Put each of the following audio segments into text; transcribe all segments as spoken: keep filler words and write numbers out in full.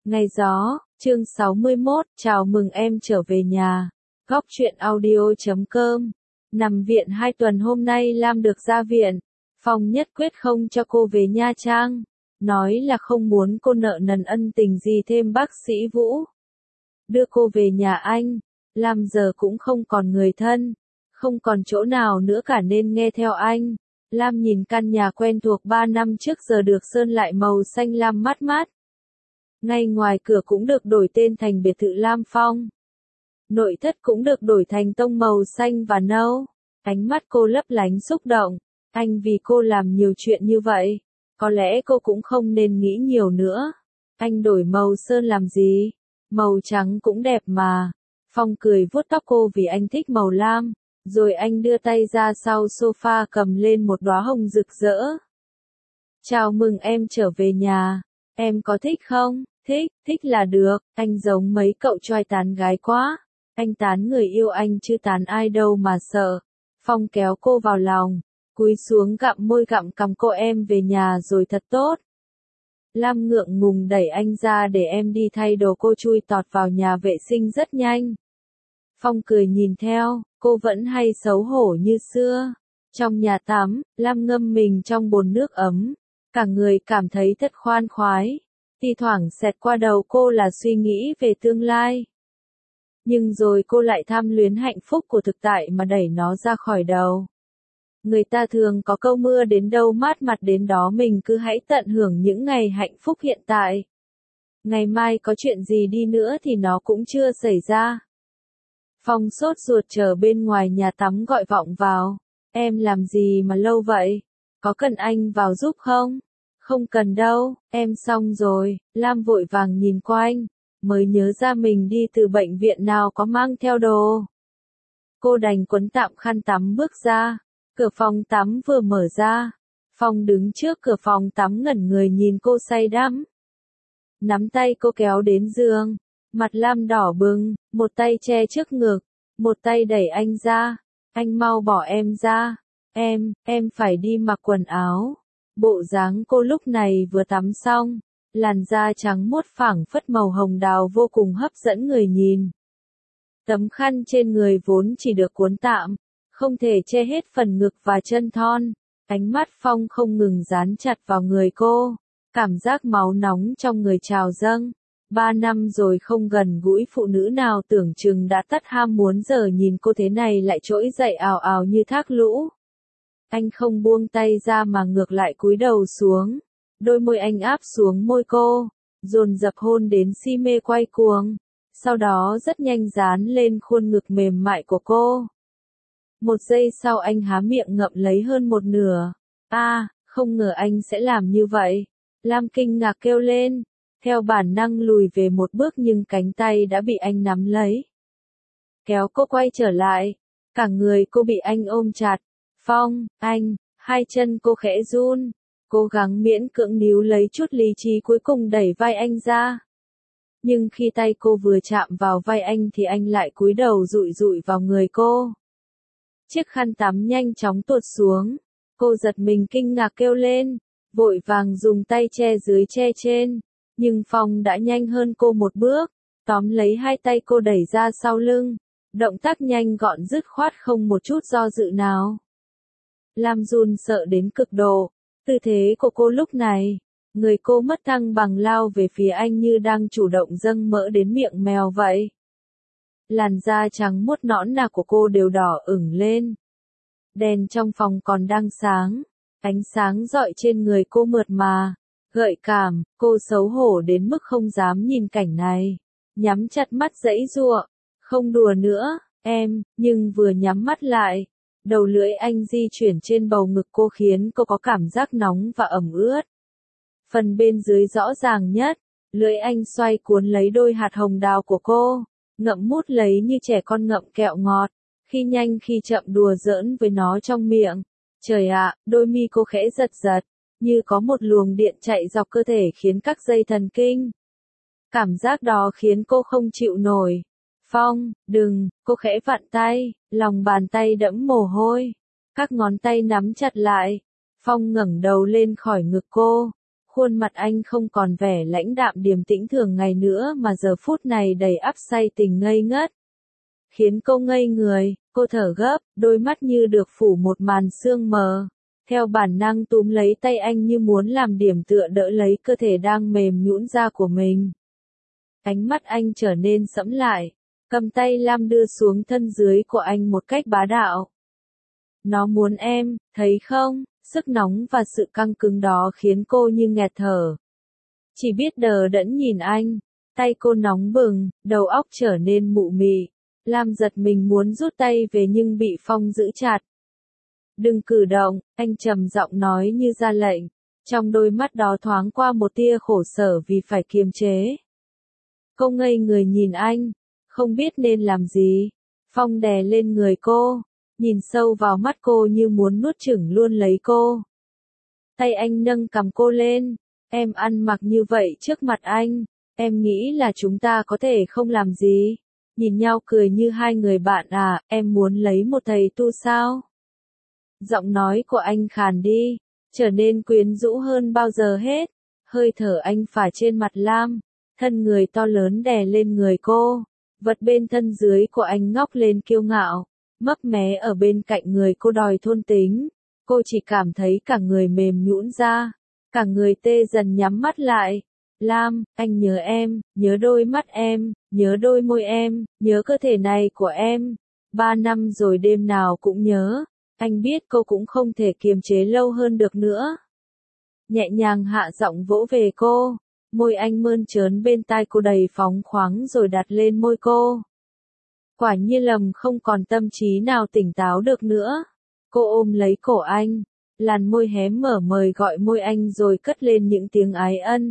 Ngày gió, chương sáu mươi mốt, chào mừng em trở về nhà. Góc truyện audio chấm com. Nằm viện hai tuần hôm nay Lam được ra viện. Phong nhất quyết không cho cô về Nha Trang. Nói là không muốn cô nợ nần ân tình gì thêm bác sĩ Vũ. Đưa cô về nhà anh. Lam giờ cũng không còn người thân. Không còn chỗ nào nữa cả nên nghe theo anh. Lam nhìn căn nhà quen thuộc ba năm trước giờ được sơn lại màu xanh lam mát mát. Ngay ngoài cửa cũng được đổi tên thành biệt thự Lam Phong. Nội thất cũng được đổi thành tông màu xanh và nâu. Ánh mắt cô lấp lánh xúc động. Anh vì cô làm nhiều chuyện như vậy. Có lẽ cô cũng không nên nghĩ nhiều nữa. Anh đổi màu sơn làm gì? Màu trắng cũng đẹp mà. Phong cười vuốt tóc cô vì anh thích màu lam. Rồi anh đưa tay ra sau sofa cầm lên một đóa hồng rực rỡ. Chào mừng em trở về nhà. Em có thích không? Thích, thích là được. Anh giống mấy cậu trai tán gái quá. Anh tán người yêu anh chứ tán ai đâu mà sợ. Phong kéo cô vào lòng. Cúi xuống gặm môi gặm cằm cô, em về nhà rồi thật tốt. Lam ngượng ngùng đẩy anh ra để em đi thay đồ, cô chui tọt vào nhà vệ sinh rất nhanh. Phong cười nhìn theo, cô vẫn hay xấu hổ như xưa. Trong nhà tắm, Lam ngâm mình trong bồn nước ấm. Cả người cảm thấy thật khoan khoái. Thi thoảng xẹt qua đầu cô là suy nghĩ về tương lai. Nhưng rồi cô lại tham luyến hạnh phúc của thực tại mà đẩy nó ra khỏi đầu. Người ta thường có câu mưa đến đâu mát mặt đến đó, mình cứ hãy tận hưởng những ngày hạnh phúc hiện tại. Ngày mai có chuyện gì đi nữa thì nó cũng chưa xảy ra. Phong sốt ruột chờ bên ngoài nhà tắm gọi vọng vào. Em làm gì mà lâu vậy? Có cần anh vào giúp không? Không cần đâu, em xong rồi. Lam vội vàng nhìn qua anh, mới nhớ ra mình đi từ bệnh viện nào có mang theo đồ. Cô đành quấn tạm khăn tắm bước ra. Cửa phòng tắm vừa mở ra. Phong đứng trước cửa phòng tắm ngẩn người nhìn cô say đắm. Nắm tay cô kéo đến giường. Mặt Lam đỏ bừng, một tay che trước ngực, một tay đẩy anh ra. Anh mau bỏ em ra. Em, em phải đi mặc quần áo. Bộ dáng cô lúc này vừa tắm xong, làn da trắng muốt phẳng phất màu hồng đào vô cùng hấp dẫn người nhìn. Tấm khăn trên người vốn chỉ được cuốn tạm, không thể che hết phần ngực và chân thon. Ánh mắt Phong không ngừng dán chặt vào người cô, cảm giác máu nóng trong người trào dâng. Ba năm rồi không gần gũi phụ nữ nào tưởng chừng đã tắt ham muốn, giờ nhìn cô thế này lại trỗi dậy ào ào như thác lũ. Anh không buông tay ra mà ngược lại cúi đầu xuống. Đôi môi anh áp xuống môi cô, dồn dập hôn đến si mê quay cuồng. Sau đó rất nhanh dán lên khuôn ngực mềm mại của cô. Một giây sau anh há miệng ngậm lấy hơn một nửa. A, à, không ngờ anh sẽ làm như vậy. Lam kinh ngạc kêu lên. Theo bản năng lùi về một bước nhưng cánh tay đã bị anh nắm lấy. Kéo cô quay trở lại. Cả người cô bị anh ôm chặt. Phong, anh, hai chân cô khẽ run. Cố gắng miễn cưỡng níu lấy chút lý trí, cuối cùng đẩy vai anh ra. Nhưng khi tay cô vừa chạm vào vai anh thì anh lại cúi đầu dụi dụi vào người cô. Chiếc khăn tắm nhanh chóng tuột xuống. Cô giật mình kinh ngạc kêu lên. Vội vàng dùng tay che dưới che trên. Nhưng Phong đã nhanh hơn cô một bước. Tóm lấy hai tay cô đẩy ra sau lưng. Động tác nhanh gọn dứt khoát không một chút do dự nào. Lam run sợ đến cực độ. Tư thế của cô lúc này, người cô mất thăng bằng lao về phía anh như đang chủ động dâng mỡ đến miệng mèo vậy. Làn da trắng muốt nõn nà của cô đều đỏ ửng lên. Đèn trong phòng còn đang sáng, ánh sáng rọi trên người cô mượt mà, gợi cảm. Cô xấu hổ đến mức không dám nhìn cảnh này, nhắm chặt mắt giãy giụa. Không đùa nữa, em. Nhưng vừa nhắm mắt lại, đầu lưỡi anh di chuyển trên bầu ngực cô khiến cô có cảm giác nóng và ẩm ướt. Phần bên dưới rõ ràng nhất, lưỡi anh xoay cuốn lấy đôi hạt hồng đào của cô, ngậm mút lấy như trẻ con ngậm kẹo ngọt, khi nhanh khi chậm đùa giỡn với nó trong miệng. Trời ạ, đôi mi cô khẽ giật giật, như có một luồng điện chạy dọc cơ thể khiến các dây thần kinh. Cảm giác đó khiến cô không chịu nổi. Phong, đừng, cô khẽ vặn tay, lòng bàn tay đẫm mồ hôi. Các ngón tay nắm chặt lại. Phong ngẩng đầu lên khỏi ngực cô. Khuôn mặt anh không còn vẻ lãnh đạm điềm tĩnh thường ngày nữa mà giờ phút này đầy ắp say tình ngây ngất. Khiến cô ngây người, cô thở gấp, đôi mắt như được phủ một màn sương mờ. Theo bản năng túm lấy tay anh như muốn làm điểm tựa đỡ lấy cơ thể đang mềm nhũn ra của mình. Ánh mắt anh trở nên sẫm lại, cầm tay Lam đưa xuống thân dưới của anh một cách bá đạo. Nó muốn em, thấy không? Sức nóng và sự căng cứng đó khiến cô như nghẹt thở. Chỉ biết đờ đẫn nhìn anh, tay cô nóng bừng, đầu óc trở nên mụ mị. Lam giật mình muốn rút tay về nhưng bị Phong giữ chặt. Đừng cử động, anh trầm giọng nói như ra lệnh. Trong đôi mắt đó thoáng qua một tia khổ sở vì phải kiềm chế. Cô ngây người nhìn anh, không biết nên làm gì. Phong đè lên người cô, nhìn sâu vào mắt cô như muốn nuốt chửng luôn lấy cô. Tay anh nâng cằm cô lên, em ăn mặc như vậy trước mặt anh, em nghĩ là chúng ta có thể không làm gì. Nhìn nhau cười như hai người bạn à, em muốn lấy một thầy tu sao? Giọng nói của anh khàn đi, trở nên quyến rũ hơn bao giờ hết. Hơi thở anh phả trên mặt Lam, thân người to lớn đè lên người cô. Vật bên thân dưới của anh ngóc lên kiêu ngạo, mấp mé ở bên cạnh người cô đòi thôn tính. Cô chỉ cảm thấy cả người mềm nhũn ra, cả người tê dần nhắm mắt lại. Lam, anh nhớ em, nhớ đôi mắt em, nhớ đôi môi em, nhớ cơ thể này của em. Ba năm rồi đêm nào cũng nhớ. Anh biết cô cũng không thể kiềm chế lâu hơn được nữa. Nhẹ nhàng hạ giọng vỗ về cô. Môi anh mơn trớn bên tai cô đầy phóng khoáng rồi đặt lên môi cô. Quả nhiên lầm không còn tâm trí nào tỉnh táo được nữa. Cô ôm lấy cổ anh, làn môi hé mở mời gọi môi anh rồi cất lên những tiếng ái ân.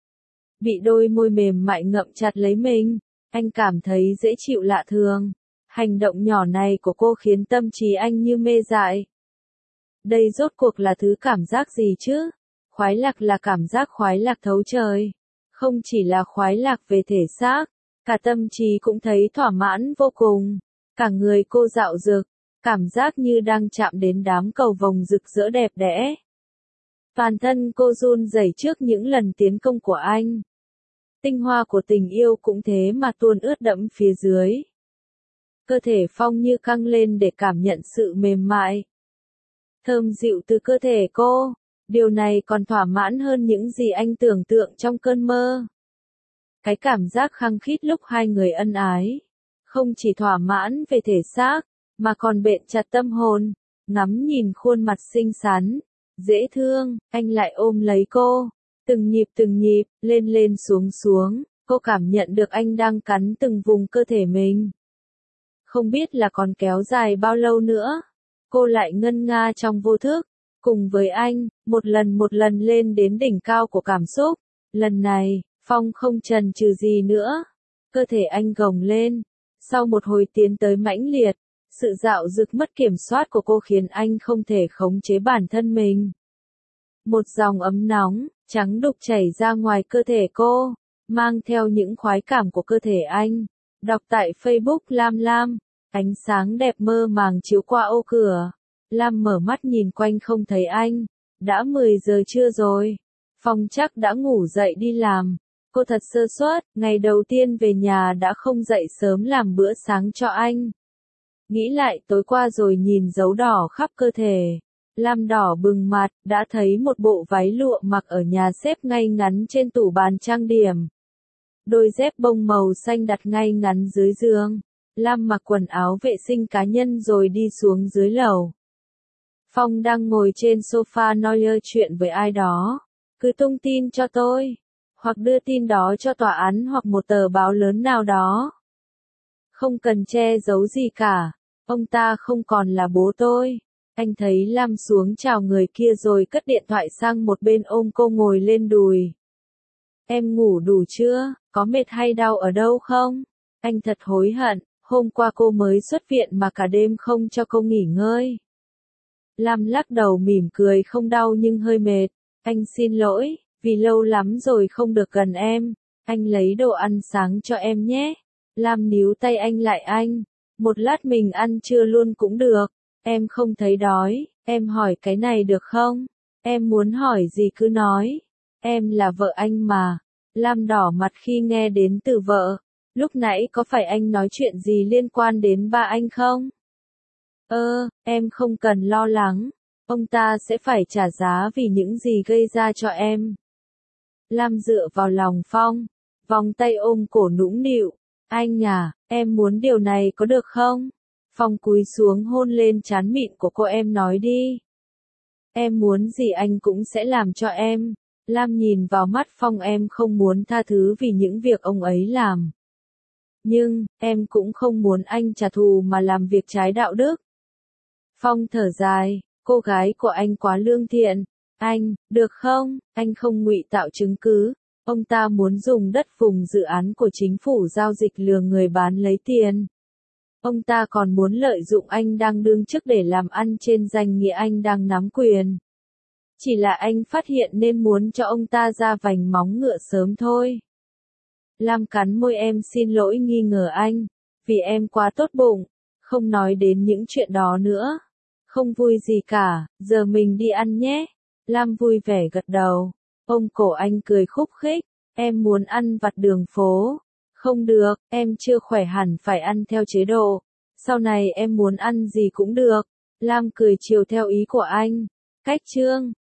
Bị đôi môi mềm mại ngậm chặt lấy mình, anh cảm thấy dễ chịu lạ thường. Hành động nhỏ này của cô khiến tâm trí anh như mê dại. Đây rốt cuộc là thứ cảm giác gì chứ? Khoái lạc là cảm giác khoái lạc thấu trời. Không chỉ là khoái lạc về thể xác, cả tâm trí cũng thấy thỏa mãn vô cùng. Cả người cô dạo dực, cảm giác như đang chạm đến đám cầu vồng rực rỡ đẹp đẽ. Toàn thân cô run rẩy trước những lần tiến công của anh. Tinh hoa của tình yêu cũng thế mà tuôn ướt đẫm phía dưới. Cơ thể Phong như căng lên để cảm nhận sự mềm mại. Thơm dịu từ cơ thể cô, điều này còn thỏa mãn hơn những gì anh tưởng tượng trong cơn mơ. Cái cảm giác khăng khít lúc hai người ân ái, không chỉ thỏa mãn về thể xác, mà còn bện chặt tâm hồn. Ngắm nhìn khuôn mặt xinh xắn, dễ thương, anh lại ôm lấy cô, từng nhịp từng nhịp, lên lên xuống xuống, cô cảm nhận được anh đang cắn từng vùng cơ thể mình. Không biết là còn kéo dài bao lâu nữa, cô lại ngân nga trong vô thức, cùng với anh, một lần một lần lên đến đỉnh cao của cảm xúc. Lần này, Phong không chần chừ gì nữa, cơ thể anh gồng lên, sau một hồi tiến tới mãnh liệt, sự dạo dực mất kiểm soát của cô khiến anh không thể khống chế bản thân mình. Một dòng ấm nóng, trắng đục chảy ra ngoài cơ thể cô, mang theo những khoái cảm của cơ thể anh. Đọc tại Facebook Lam Lam, ánh sáng đẹp mơ màng chiếu qua ô cửa. Lam mở mắt nhìn quanh không thấy anh. Đã mười giờ trưa rồi. Phong chắc đã ngủ dậy đi làm. Cô thật sơ suất, ngày đầu tiên về nhà đã không dậy sớm làm bữa sáng cho anh. Nghĩ lại tối qua rồi nhìn dấu đỏ khắp cơ thể. Lam đỏ bừng mặt, đã thấy một bộ váy lụa mặc ở nhà xếp ngay ngắn trên tủ bàn trang điểm. Đôi dép bông màu xanh đặt ngay ngắn dưới giường. Lam mặc quần áo vệ sinh cá nhân rồi đi xuống dưới lầu. Phong đang ngồi trên sofa nói chuyện với ai đó. Cứ tung tin cho tôi. Hoặc đưa tin đó cho tòa án hoặc một tờ báo lớn nào đó. Không cần che giấu gì cả. Ông ta không còn là bố tôi. Anh thấy Lam xuống chào người kia rồi cất điện thoại sang một bên ôm cô ngồi lên đùi. Em ngủ đủ chưa? Có mệt hay đau ở đâu không? Anh thật hối hận, hôm qua cô mới xuất viện mà cả đêm không cho cô nghỉ ngơi. Lam lắc đầu mỉm cười, không đau nhưng hơi mệt. Anh xin lỗi, vì lâu lắm rồi không được gần em. Anh lấy đồ ăn sáng cho em nhé. Lam níu tay anh lại anh. Một lát mình ăn trưa luôn cũng được. Em không thấy đói, em hỏi cái này được không? Em muốn hỏi gì cứ nói. Em là vợ anh mà. Lam đỏ mặt khi nghe đến từ vợ. Lúc nãy có phải anh nói chuyện gì liên quan đến ba anh không? Ơ, em không cần lo lắng. Ông ta sẽ phải trả giá vì những gì gây ra cho em. Lam dựa vào lòng Phong, vòng tay ôm cổ nũng nịu. Anh à, em muốn điều này có được không? Phong cúi xuống hôn lên trán mịn của cô, em nói đi. Em muốn gì anh cũng sẽ làm cho em. Lam nhìn vào mắt Phong, em không muốn tha thứ vì những việc ông ấy làm. Nhưng, em cũng không muốn anh trả thù mà làm việc trái đạo đức. Phong thở dài, cô gái của anh quá lương thiện. Anh, được không, anh không ngụy tạo chứng cứ. Ông ta muốn dùng đất vùng dự án của chính phủ giao dịch lừa người bán lấy tiền. Ông ta còn muốn lợi dụng anh đang đương chức để làm ăn trên danh nghĩa anh đang nắm quyền. Chỉ là anh phát hiện nên muốn cho ông ta ra vành móng ngựa sớm thôi. Lam cắn môi, em xin lỗi nghi ngờ anh, vì em quá tốt bụng, không nói đến những chuyện đó nữa. Không vui gì cả, giờ mình đi ăn nhé. Lam vui vẻ gật đầu, ôm cổ anh cười khúc khích, em muốn ăn vặt đường phố. Không được, em chưa khỏe hẳn, phải ăn theo chế độ. Sau này em muốn ăn gì cũng được. Lam cười chiều theo ý của anh. Cách chương